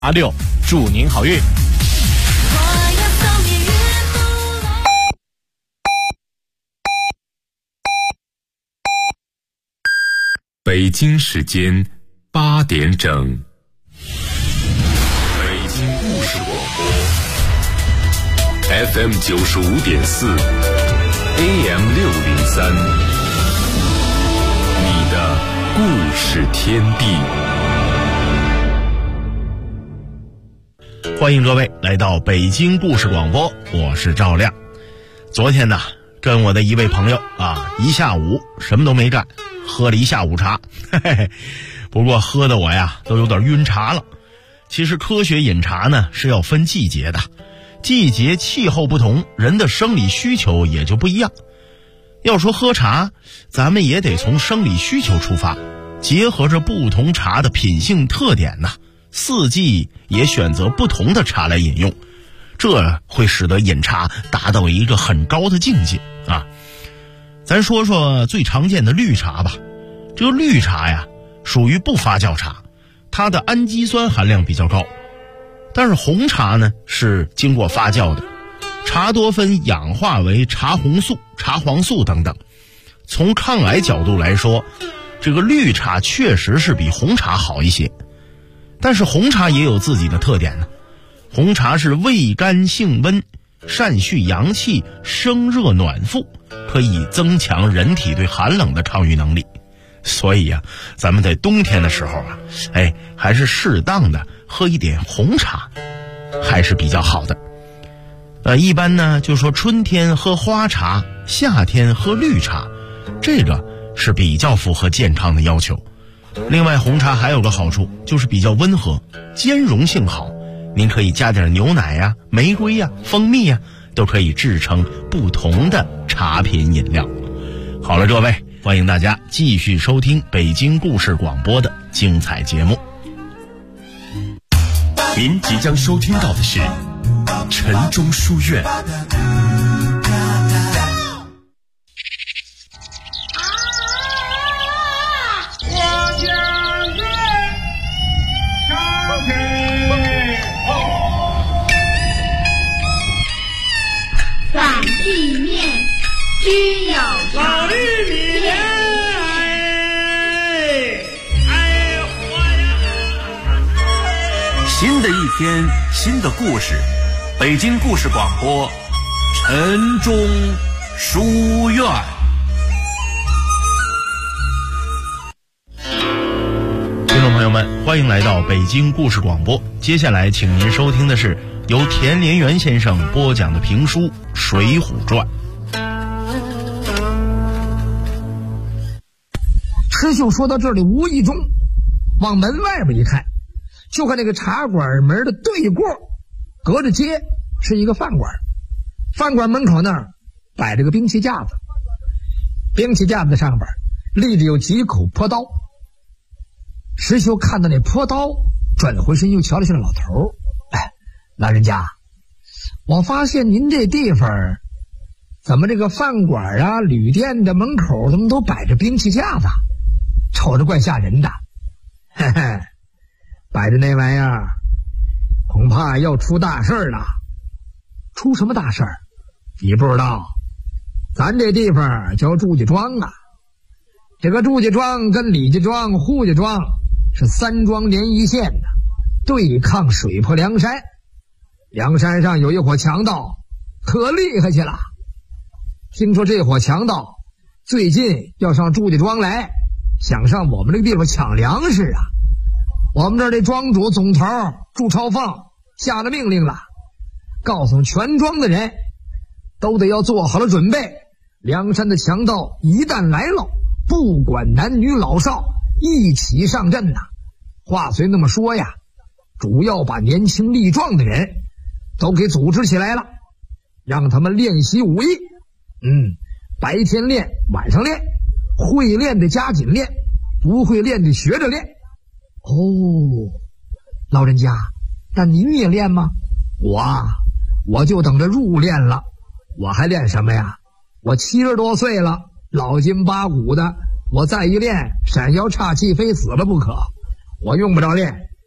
86，祝您好运。 北京时间8点整，北京故事广播 FM 95.4 AM 603，你的故事天地。 欢迎各位来到北京故事广播，我是赵亮。昨天呢，跟我的一位朋友一下午什么都没干，喝了一下午茶，不过喝的我呀都有点晕茶了。其实科学饮茶呢是要分季节的，季节气候不同，人的生理需求也就不一样。要说喝茶，咱们也得从生理需求出发，结合着不同茶的品性特点呢，四季也选择不同的茶来饮用，这会使得饮茶达到一个很高的境界啊。咱说说最常见的绿茶吧。这个绿茶呀属于不发酵茶，它的氨基酸含量比较高。但是红茶呢是经过发酵的，茶多酚氧化为茶红素、茶黄素等等。从抗癌角度来说，这个绿茶确实是比红茶好一些。但是红茶也有自己的特点呢。红茶是味甘性温，善蓄阳气，生热暖腹，可以增强人体对寒冷的抗御能力。所以啊，咱们在冬天的时候还是适当的喝一点红茶还是比较好的。一般呢就说春天喝花茶，夏天喝绿茶，这个是比较符合健康的要求。另外红茶还有个好处，就是比较温和，兼容性好，您可以加点牛奶呀、玫瑰呀、蜂蜜呀，都可以制成不同的茶品饮料。好了，各位，欢迎大家继续收听北京故事广播的精彩节目。 您即将收听到的是城中书院。 散地面均有老玉米莲， 新的一天，新的故事，北京故事广播，城中书院。 听众朋友们，欢迎来到北京故事广播。接下来请您收听的是由田连元先生播讲的评书《水浒传》。 师兄说到这里，无意中往门外边一看，就看那个茶馆门的对过，隔着街是一个饭馆。饭馆门口那儿摆着个兵器架子，兵器架子上边立着有几口朴刀。师兄看到那朴刀，转回身又瞧了瞧老头。老人家，我发现您这地方怎么这个饭馆啊、旅店的门口怎么都摆着兵器架子，瞅着怪吓人的。摆着那玩意儿恐怕要出大事了。出什么大事儿？你不知道，咱这地方叫祝家庄啊。这个祝家庄跟李家庄、胡家庄是三庄连一线的，对抗水泊梁山。梁山上有一伙强盗，可厉害去了。听说这伙强盗最近要上祝家庄来，想上我们这个地方抢粮食啊。我们这儿这庄主总头祝超凤下了命令了，告诉全庄的人都得要做好了准备，梁山的强盗一旦来了，不管男女老少一起上阵呐。话虽那么说呀，主要把年轻力壮的人都给组织起来了，让他们练习武艺。白天练，晚上练，会练的加紧练，不会练的学着练。老人家，那您也练吗？我就等着入练了。我还练什么呀？我70多岁了，老筋巴骨的，我再一练，闪腰岔气非死了不可。我用不着练，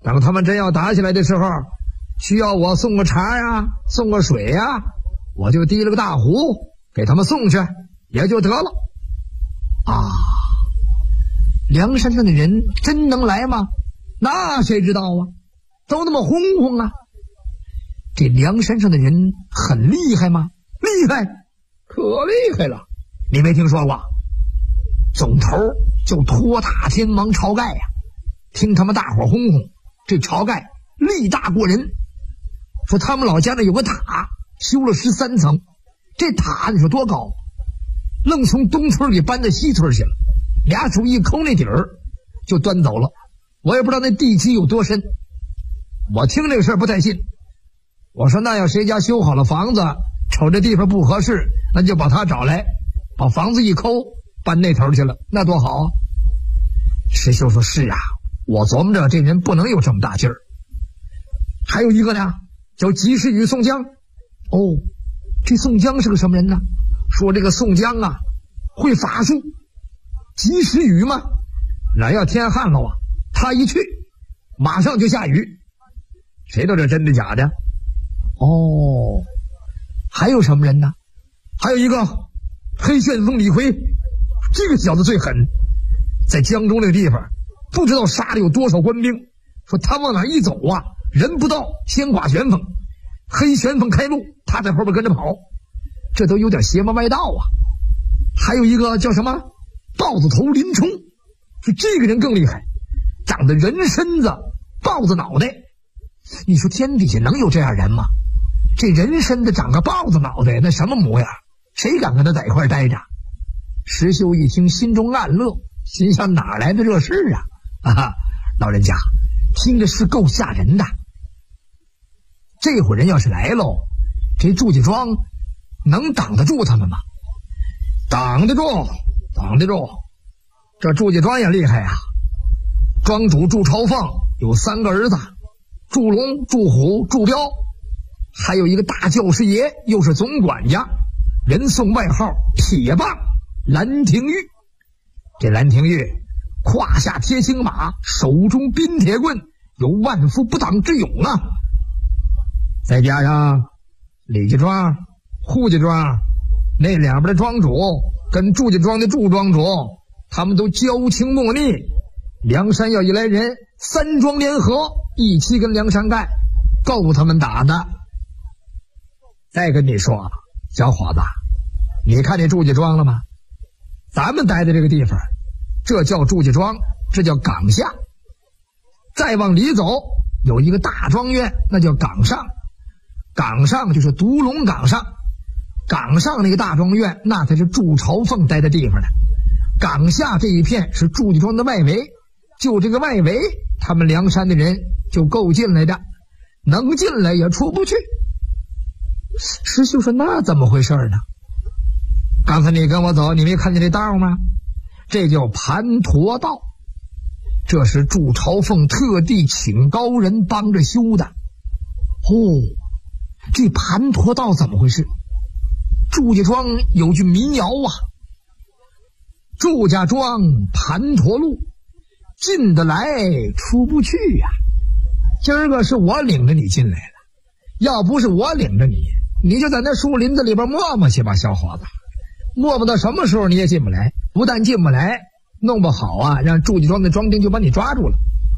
等他们真要打起来的时候，需要我送个茶呀，送个水呀，我就提了个大壶给他们送去也就得了。啊，梁山上的人真能来吗？那谁知道啊，都那么轰轰啊。这梁山上的人很厉害吗？厉害，可厉害了。你没听说过？总头就托塔天王晁盖呀，听他们大伙轰轰，这晁盖力大过人，说他们老家那有个塔，修了13层，这塔你说多高，愣从东村给搬到西村去了，俩手一抠那底儿就端走了。我也不知道那地基有多深，我听这个事儿不太信。我说那要谁家修好了房子，瞅这地方不合适，那就把他找来，把房子一抠搬那头去了，那多好啊。师兄说是啊，我琢磨着这人不能有这么大劲儿。还有一个呢，叫及时雨宋江。哦，这宋江是个什么人呢？说这个宋江啊会法术，及时雨嘛，哪要天旱了啊，他一去马上就下雨。谁都知道真的假的。哦，还有什么人呢？还有一个黑旋风李逵，这个小子最狠，在江中这个地方不知道杀了有多少官兵，说他往哪一走啊，人不到先刮旋风，黑旋风开路，他在后边跟着跑，这都有点邪门歪道啊。还有一个叫什么豹子头林冲，说这个人更厉害，长得人身子豹子脑袋。你说天底下能有这样人吗？这人身子长个豹子脑袋，那什么模样，谁敢跟他在一块待着？石秀一听心中暗乐，心想哪来的这事啊？老人家听着是够吓人的。这伙人要是来喽，这祝家庄能挡得住他们吗？挡得住，挡得住。这祝家庄也厉害啊，庄主祝朝凤有3个儿子，祝龙、祝虎、祝彪，还有一个大教师爷，又是总管家，人送外号铁棒兰亭玉。这兰亭玉胯下贴青马，手中冰铁棍，有万夫不挡之勇啊。再加上李家庄、扈家庄那两边的庄主跟祝家庄的祝庄主，他们都交情莫逆，梁山要一来人，3庄联合一起跟梁山干，够他们打的。再跟你说，小伙子，你看这祝家庄了吗？咱们待的这个地方，这叫祝家庄，这叫岗下。再往里走，有一个大庄院，那叫岗上。岗上就是独龙岗上，岗上那个大庄院，那才是祝朝凤待的地方呢。岗下这一片是祝家庄的外围，就这个外围，他们梁山的人就够进来的，能进来也出不去。师兄说那怎么回事呢？刚才你跟我走，你没看见这道吗？这叫盘陀道，这是祝朝凤特地请高人帮着修的。这盘陀道怎么回事？祝家庄有句民谣啊，祝家庄盘陀路，进得来出不去呀。今儿个是我领着你进来了，要不是我领着你，你就在那树林子里边磨磨去吧，小伙子。磨磨到什么时候你也进不来，不但进不来，弄不好啊，让祝家庄的庄丁就把你抓住了。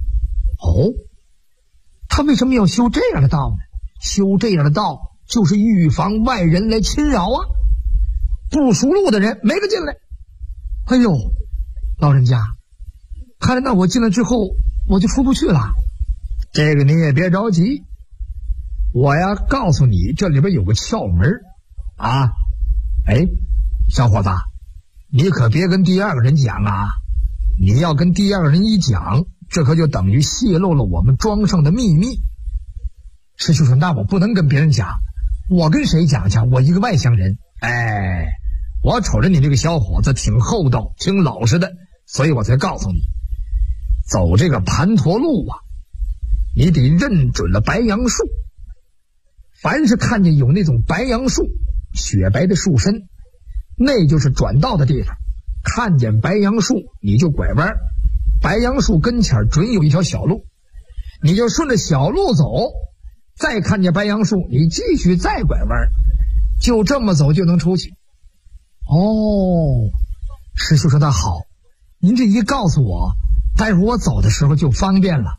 他为什么要修这样的道呢？修这样的道就是预防外人来侵扰啊，不熟路的人没个进来。哎呦，老人家，看来那我进来之后我就出不去了。这个你也别着急，我呀告诉你，这里边有个窍门啊。小伙子，你可别跟第2个人讲啊，你要跟第2个人一讲，这可就等于泄露了我们庄上的秘密。师兄说那我不能跟别人讲，我跟谁讲去？我一个外乡人。我瞅着你这个小伙子挺厚道挺老实的，所以我才告诉你，走这个盘陀路啊，你得认准了白杨树。凡是看见有那种白杨树，雪白的树身，那就是转道的地方。看见白杨树你就拐弯，白杨树跟前准有一条小路， 你就顺着小路走，再看见白杨树，你继续再拐弯，就这么走就能出去。哦，师兄说的好，您这一告诉我，待会儿我走的时候就方便了。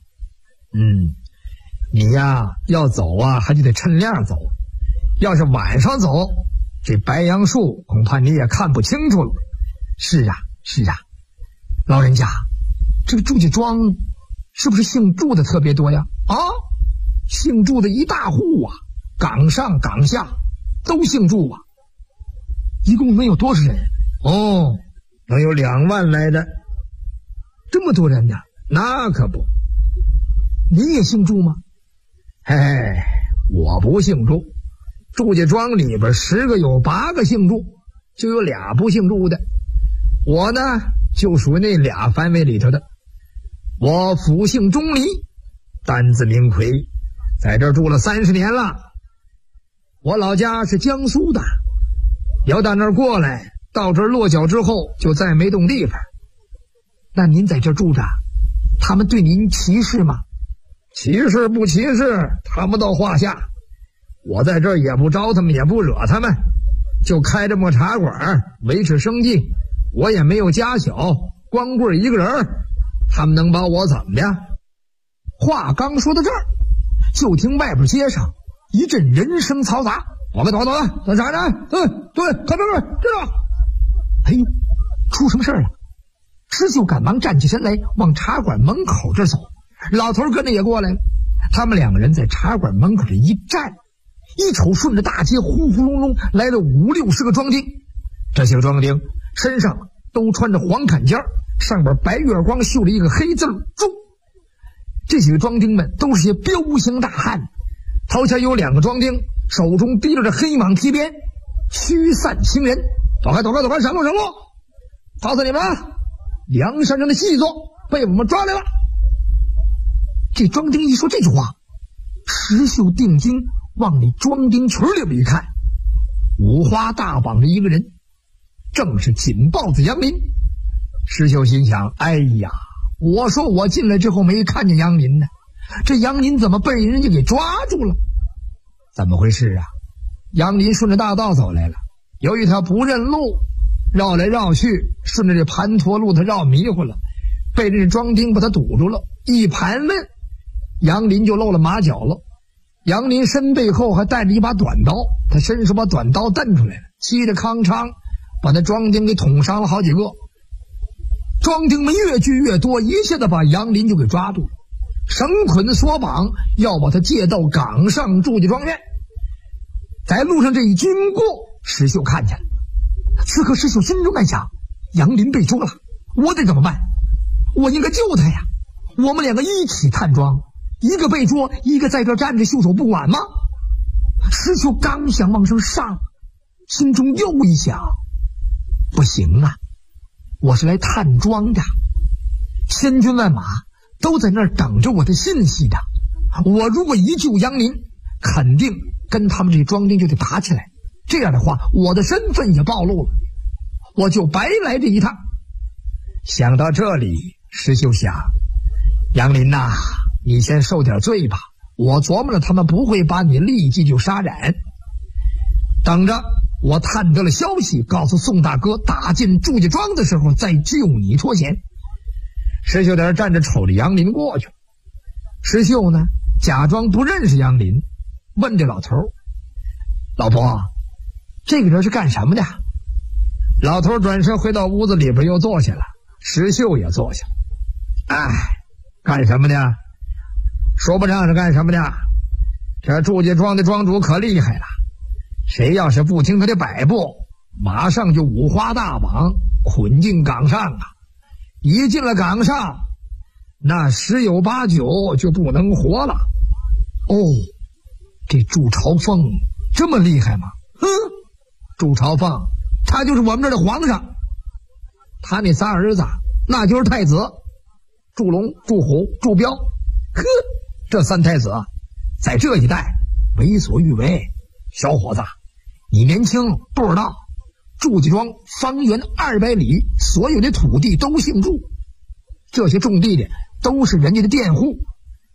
你呀要走啊，还就得趁亮走，要是晚上走，这白杨树恐怕你也看不清楚了。是啊，老人家，这个祝家庄是不是姓祝的特别多呀？啊，姓祝的一大户啊，岗上岗下都姓祝啊。一共能有多少人？哦，能有2万来的。这么多人呢？那可不。你也姓祝吗？嘿，我不姓祝。祝家庄里边10个有8个姓祝，就有俩不姓祝的。我呢就属于那俩范围里头的。我府姓钟离，单字名奎，在这儿住了30年了。我老家是江苏的，要到那儿过来，到这儿落脚之后就再没动地方。那您在这儿住着，他们对您歧视吗？歧视不歧视，他们到话下。我在这儿也不招他们，也不惹他们，就开这么茶馆维持生计。我也没有家小，光棍一个人，他们能把我怎么的？话刚说到这儿，就听外边街上一阵人声嘈杂。我们走啥呢？对，看这知道。哎呦，出什么事了？石秀赶忙站起身来，往茶馆门口这走。老头跟着也过来了。他们2个人在茶馆门口这一站，一瞅顺着大街呼呼隆隆来了5、60个庄丁。这些个庄丁身上都穿着黄坎肩，上边白月光绣了一个黑字祝。这几个庄丁们都是些彪形大汉，头前有2个庄丁，手中提着这黑蟒提鞭，驱散行人。走开，闪路！告诉你们，梁山上的细作被我们抓来了。这庄丁一说这句话，石秀定睛往那庄丁群里边一看，五花大绑着一个人，正是锦豹子杨林。石秀心想，哎呀，我说我进来之后没看见杨林呢，这杨林怎么被人家给抓住了？怎么回事啊？杨林顺着大道走来了，由于他不认路，绕来绕去，顺着这盘陀路他绕迷糊了，被这庄丁把他堵住了，一盘问，杨林就露了马脚了。杨林身背后还带着一把短刀，他伸手把短刀蹬出来了，嘁着康昌把那庄丁给捅伤了好几个。庄丁们越聚越多，一下子把杨林就给抓住了，绳捆索绑，要把他借到岗上祝家庄院。在路上这一经过，石秀看见了。此刻石秀心中暗想，杨林被捉了，我得怎么办？我应该救他呀！我们2个一起探庄，一个被捉，一个在这站着袖手不管吗？石秀刚想往上上，心中又一想，不行啊，我是来探庄的，千军万马都在那儿等着我的信息的。我如果一救杨林，肯定跟他们这庄丁就得打起来，这样的话我的身份也暴露了，我就白来这一趟。想到这里，石秀想，杨林呐，你先受点罪吧，我琢磨着他们不会把你立即就杀斩，等着我探得了消息，告诉宋大哥打进祝家庄的时候再救你脱险。石秀在这站着瞅着杨林过去。石秀呢假装不认识杨林，问这老头，老婆，这个人是干什么的？老头转身回到屋子里边又坐下了，石秀也坐下了。哎，干什么的？说不上是干什么的。这祝家庄的庄主可厉害了，谁要是不听他的摆布，马上就五花大绑捆进岗上啊！一进了岗上，那10有89就不能活了。哦，这祝朝凤这么厉害吗？祝朝凤他就是我们这儿的皇上，他那仨儿子那就是太子，祝龙、祝虎、祝彪。这3太子在这一带为所欲为。小伙子，你年轻不知道，祝家庄方圆200里所有的土地都姓祝，这些种地的都是人家的佃户，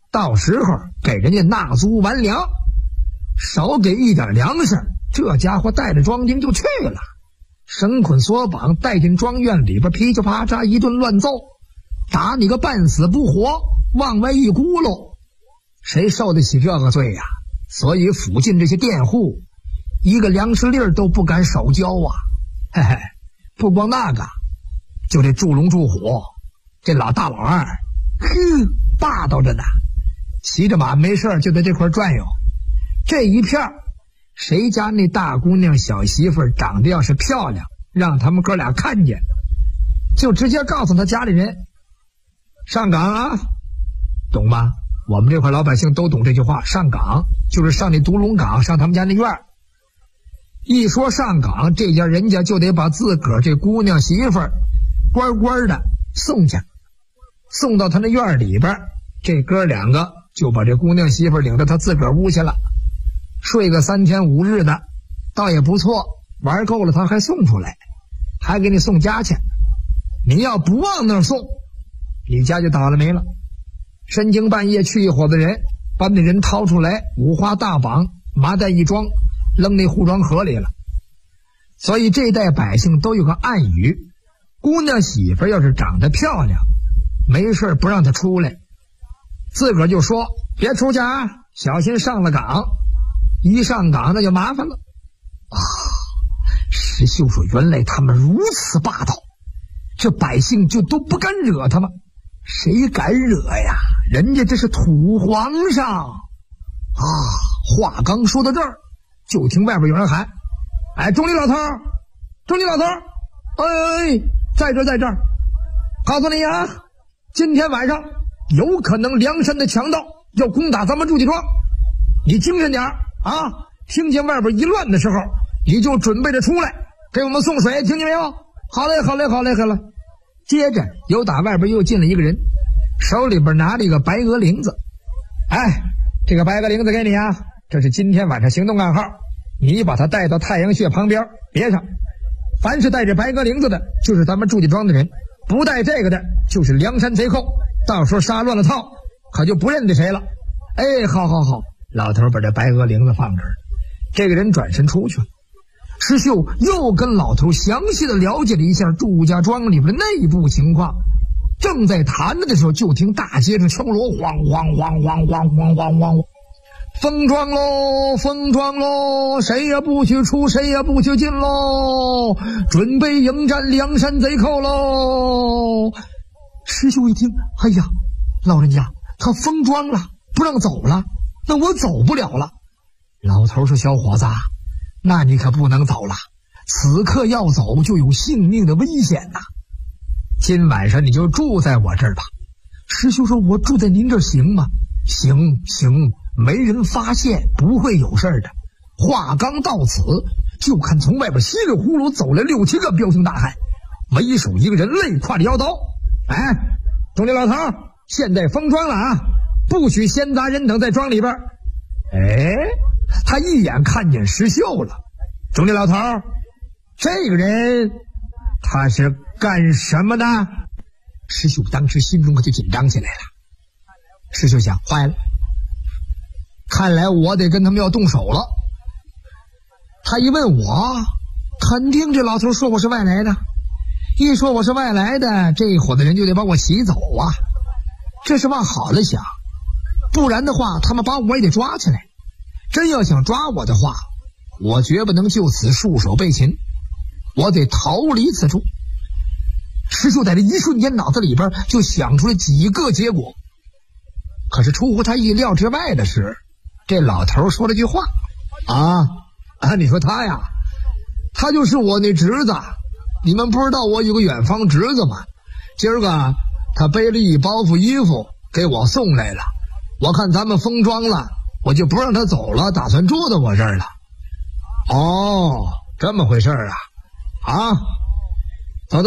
到时候给人家纳足完粮，少给一点粮食，这家伙带着庄丁就去了，绳捆索绑带进庄院里边，噼里啪嚓一顿乱揍，打你个半死不活，往外一咕噜，谁受得起这个罪呀？所以附近这些佃户一个粮食粒都不敢少交啊！嘿嘿，不光那个，就这助龙助虎，这老大老二，霸道着呢，骑着马没事就在这块转悠。这一片谁家那大姑娘小媳妇长得要是漂亮，让他们哥俩看见，就直接告诉他家里人上岗啊，懂吗？我们这块老百姓都懂这句话，上岗就是上那独龙岗，上他们家那院儿。一说上岗，这家人家就得把自个儿这姑娘媳妇儿乖乖的送去，送到他那院里边，这哥两个就把这姑娘媳妇儿领到他自个儿屋去了，睡个3天5日的，倒也不错，玩够了他还送出来，还给你送家去。你要不往那儿送，你家就倒了霉了。深更半夜去一伙子人，把那人掏出来，五花大绑，麻袋一装，扔那护庄河里了。所以这代百姓都有个暗语，姑娘媳妇要是长得漂亮，没事不让她出来，自个儿就说别出去啊，小心上了岗，一上岗那就麻烦了啊！石秀说原来他们如此霸道，这百姓就都不敢惹他们。谁敢惹呀？人家这是土皇上啊！话刚说到这儿，就听外边有人喊：“哎，钟离老头，钟离老头，哎，在这儿，在这儿！告诉你啊，今天晚上有可能梁山的强盗要攻打咱们祝家庄，你精神点啊！听见外边一乱的时候，你就准备着出来给我们送水，听见没有？好嘞，好嘞，好嘞，好嘞。”接着由打外边又进了一个人，手里边拿了一个白鹅铃子。哎，这个白鹅铃子给你啊，这是今天晚上行动暗号，你把它带到太阳穴旁边别上。凡是带着白鹅铃子的，就是咱们祝家庄的人；不带这个的，就是梁山贼寇。到时候杀乱了套，可就不认得谁了。哎，好好好，老头把这白鹅铃子放这儿，这个人转身出去了。石秀又跟老头详细的了解了一下祝家庄里边的内部情况，正在谈着的时候，就听大街上敲锣，晃晃晃晃晃晃晃晃，封庄喽，封庄喽，谁也不许出，谁也不许进喽，准备迎战梁山贼寇喽！石秀一听，哎呀，老人家他封庄了，不让走了，那我走不了了。老头说：“小伙子，那你可不能走了，此刻要走就有性命的危险呐。今晚上你就住在我这儿吧。”石秀说：“我住在您这儿行吗？”“行行，没人发现，不会有事的。”话刚到此，就看从外边稀里呼噜走来6、7个彪形大汉，为首一个人累挎着腰刀。“哎，钟离老头，现在封庄了啊，不许闲杂人等在庄里边。”哎，他一眼看见石秀了。“钟离老头，这个人他是干什么的？”石秀当时心中可就紧张起来了。石秀想，坏了，看来我得跟他们要动手了。他一问我，肯定这老头说我是外来的，一说我是外来的，这伙子人就得把我洗走啊。这是往好了想，不然的话他们把我也得抓起来。真要想抓我的话，我绝不能就此束手被擒，我得逃离此处。石秀在这一瞬间脑子里边就想出了几个结果，可是出乎他意料之外的是，这老头说了句话：“你说他呀，他就是我那侄子，你们不知道我有个远方侄子吗？今儿个他背了一包袱衣服给我送来了，我看咱们封庄了，我就不让他走了，打算住到我这儿了。”“哦，这么回事啊！走。”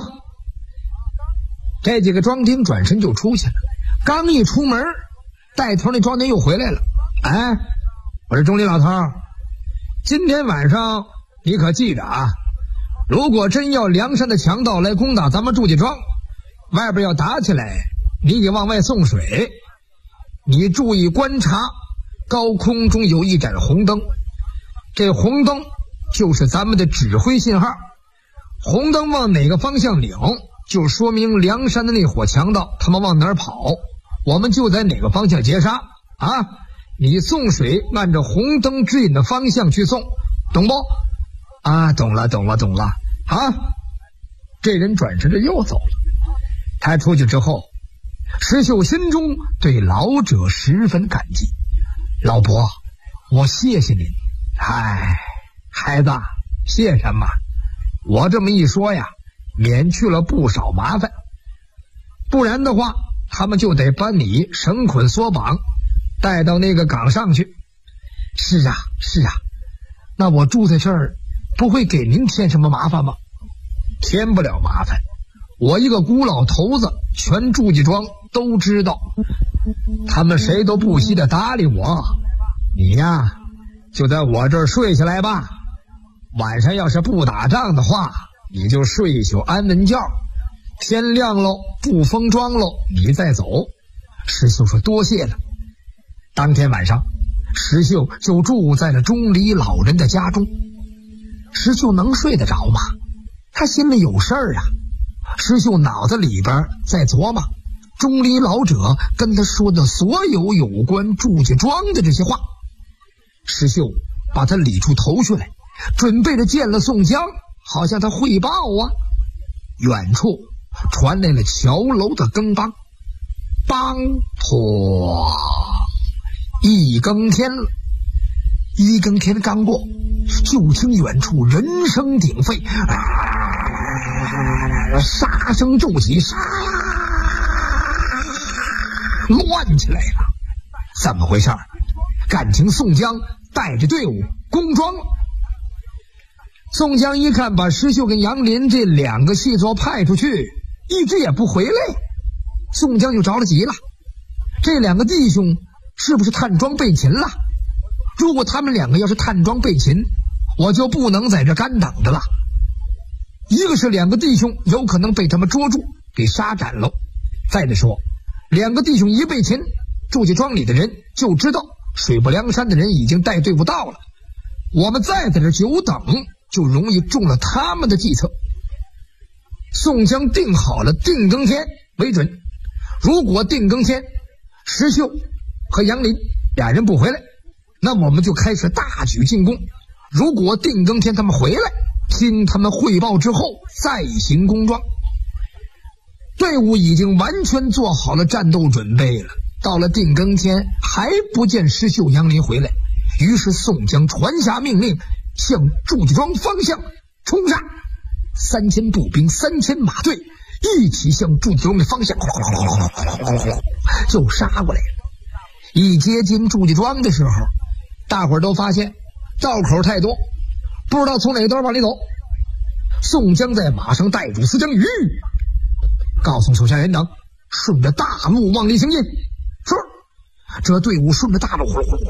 这几个庄丁转身就出去了。刚一出门，带头那庄丁又回来了。“哎，我说钟离老头，今天晚上你可记着啊，如果真要梁山的强盗来攻打咱们祝家庄，外边要打起来，你得往外送水。 你注意观察，高空中有一盏红灯，这红灯就是咱们的指挥信号。红灯往哪个方向领，就说明梁山的那伙强盗他们往哪儿跑，我们就在哪个方向截杀啊！你送水按照红灯指引的方向去送，懂不？啊，懂了啊！这人转身着又走了。他出去之后，石秀心中对老者十分感激。老伯，我谢谢您。哎，孩子，谢什么？我这么一说呀，免去了不少麻烦。不然的话，他们就得把你绳捆索绑，带到那个岗上去。是啊，那我住在这儿不会给您添什么麻烦吗？添不了麻烦，我一个孤老头子，全祝家庄都知道，他们谁都不惜的搭理我。你呀，就在我这儿睡下来吧，晚上要是不打仗的话，你就睡一宿安稳觉，天亮喽，不封庄喽，你再走。石秀说多谢了。当天晚上，石秀就住在了钟离老人的家中。石秀能睡得着吗？他心里有事儿啊。石秀脑子里边在琢磨钟离老者跟他说的所有有关祝家庄的这些话。石秀把他理出头绪来，准备着见了宋江，好向他汇报啊。远处传来了桥楼的更梆，梆破，一更天了。一更天刚过，就听远处人声鼎沸，杀声骤起，杀乱起来了。怎么回事？感情宋江带着队伍攻庄了。宋江一看把石秀跟杨林这两个细作派出去，一直也不回来，宋江就着了急了。这两个弟兄是不是探庄被擒了？如果他们两个要是探庄被擒，我就不能在这干等着了。一个是两个弟兄有可能被他们捉住给杀斩了，再者说两个弟兄一被擒，祝家庄里的人就知道水泊梁山的人已经带队伍到了，我们再在这久等，就容易中了他们的计策。宋江定好了定更天为准，如果定更天石秀和杨林俩人不回来，那么我们就开始大举进攻。如果定更天他们回来，听他们汇报之后再行攻庄。队伍已经完全做好了战斗准备了，到了定更天还不见石秀杨林回来，于是宋江传下命令，向祝家庄方向冲杀。3000步兵3000马队一起向祝家庄的方向就杀过来了。一接近祝家庄的时候，大伙儿都发现道口太多，不知道从哪个道往里走。宋江在马上带住司将鱼，告诉手下人等顺着大路往里行进。是，这队伍顺着大路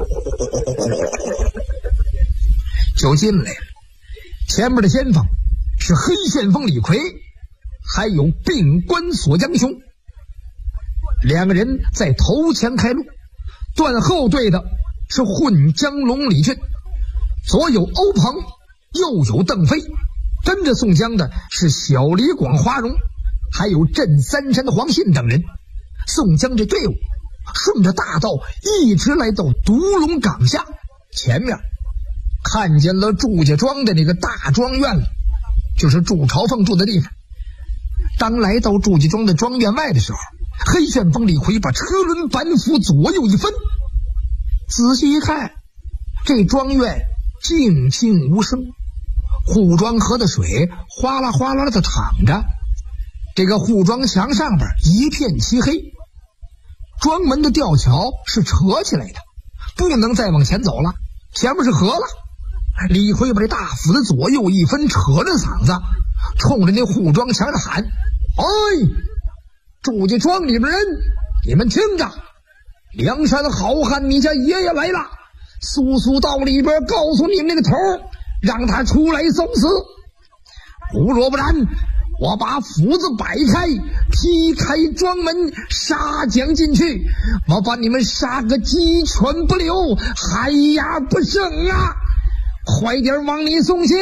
就进来了。前面的先锋是黑旋风李逵，还有并关锁江雄，两个人在头前开路。断后队的是混江龙李俊，左有欧鹏，右有邓飞，跟着宋江的是小李广花荣，还有镇三山的黄信等人。宋江这队伍顺着大道一直来到独龙岗下，前面看见了祝家庄的那个大庄院了，就是祝朝凤住的地方。当来到祝家庄的庄院外的时候，黑旋风李逵把车轮板斧左右一分，仔细一看，这庄院静静无声，护庄河的水哗啦哗啦的淌着，这个护庄墙上边一片漆黑，庄门的吊桥是扯起来的，不能再往前走了，前面是河了。李逵把这大斧子左右一分，扯着嗓子冲着那护庄墙上喊：哎，祝家庄里边人，你们听着，梁山好汉你家爷爷来了，速到里边告诉你们那个头，让他出来送死，如若不然我把斧子摆开，劈开庄门，杀将进去，我把你们杀个鸡犬不留，海牙不剩啊！快点往里送信。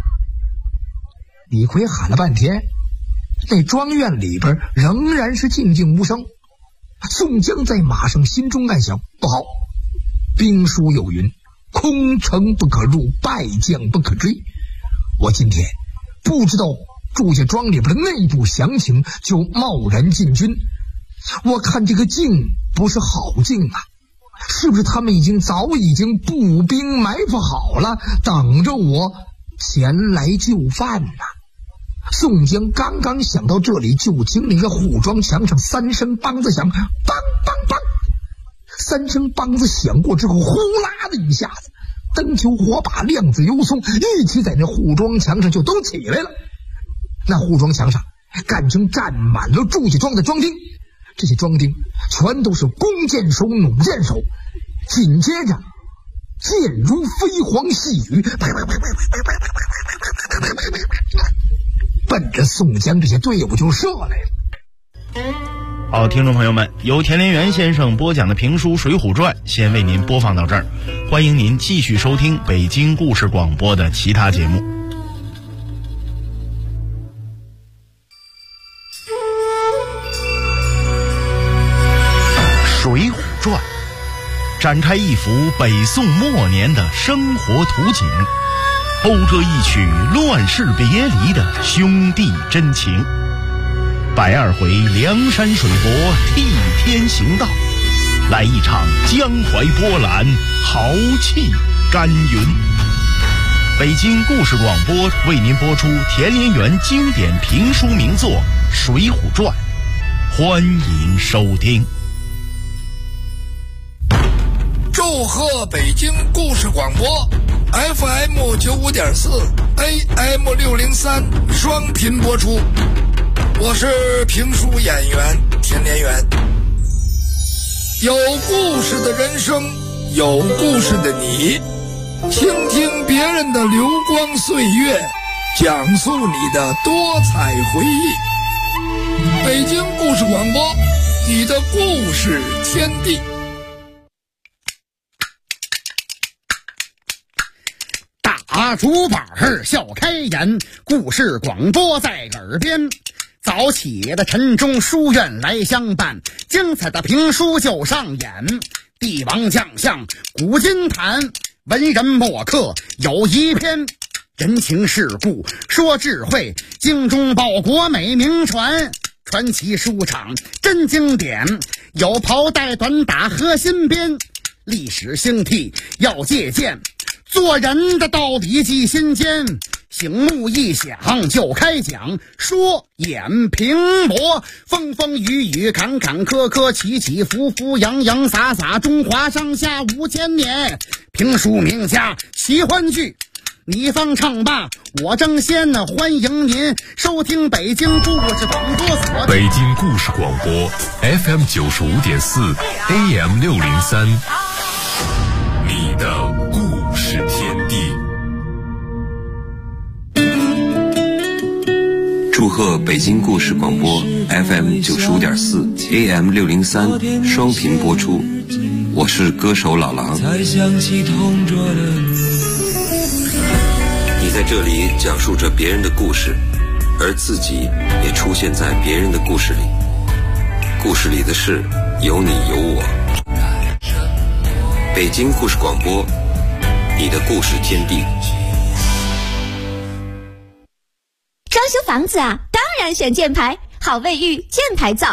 李逵喊了半天，那庄院里边仍然是静静无声。宋江在马上心中暗想，不好，兵书有云，空城不可入，败将不可追。我今天不知道祝家庄里边的内部详情，就贸然进军，我看这个境不是好境啊！是不是他们早已经步兵埋伏好了，等着我前来就范呢？宋江刚刚想到这里，就听那个护庄墙上三声梆子响，梆梆梆，三声梆子响过之后，呼啦的一下子，灯球火把亮子油松一起在那护庄墙上就都起来了。那护庄墙上干成站满了祝家庄的庄丁，这些庄丁全都是弓箭手、弩箭手。紧接着箭如飞蝗细雨，奔着宋江这些队伍就射来了。 好，听众朋友们，由田连元先生播讲的评书《水浒传》先为您播放到这儿，欢迎您继续收听北京故事广播的其他节目。《水浒传》展开一幅北宋末年的生活图景，勾着一曲乱世别离的兄弟真情。120回梁山水泊替天行道，来一场江淮波澜，豪气干云。北京故事广播为您播出田连元经典评书名作《水浒传》，欢迎收听。 祝贺北京故事广播 FM 95.4 AM 603双频播出，我是评书演员田连元。有故事的人生，有故事的你，倾听别人的流光岁月，讲述你的多彩回忆。北京故事广播，你的故事天地。 打竹板笑开颜，故事广播在耳边。早起的晨钟书院来相伴，精彩的评书就上演。帝王将相古今谈，文人墨客有一篇。人情世故说智慧，精忠报国美名传。传奇书场真经典，有袍带短打和新编。历史兴替要借鉴，做人的道理记心间。醒目一响就开讲，说演评驳，风风雨雨坎坎坷坷，起起伏伏洋洋洒洒，中华上下5000年。评书名家奇欢剧，你方唱罢我争先，欢迎您收听北京故事广播所。 北京故事广播 FM 95.4 AM 603，你的故事天地。 祝贺北京故事广播 FM 95.4 AM 603双频播出，我是歌手老狼。你在这里讲述着别人的故事，而自己也出现在别人的故事里，故事里的事有你有我。北京故事广播，你的故事天地。 装修房子啊，当然选箭牌，好卫浴箭牌造。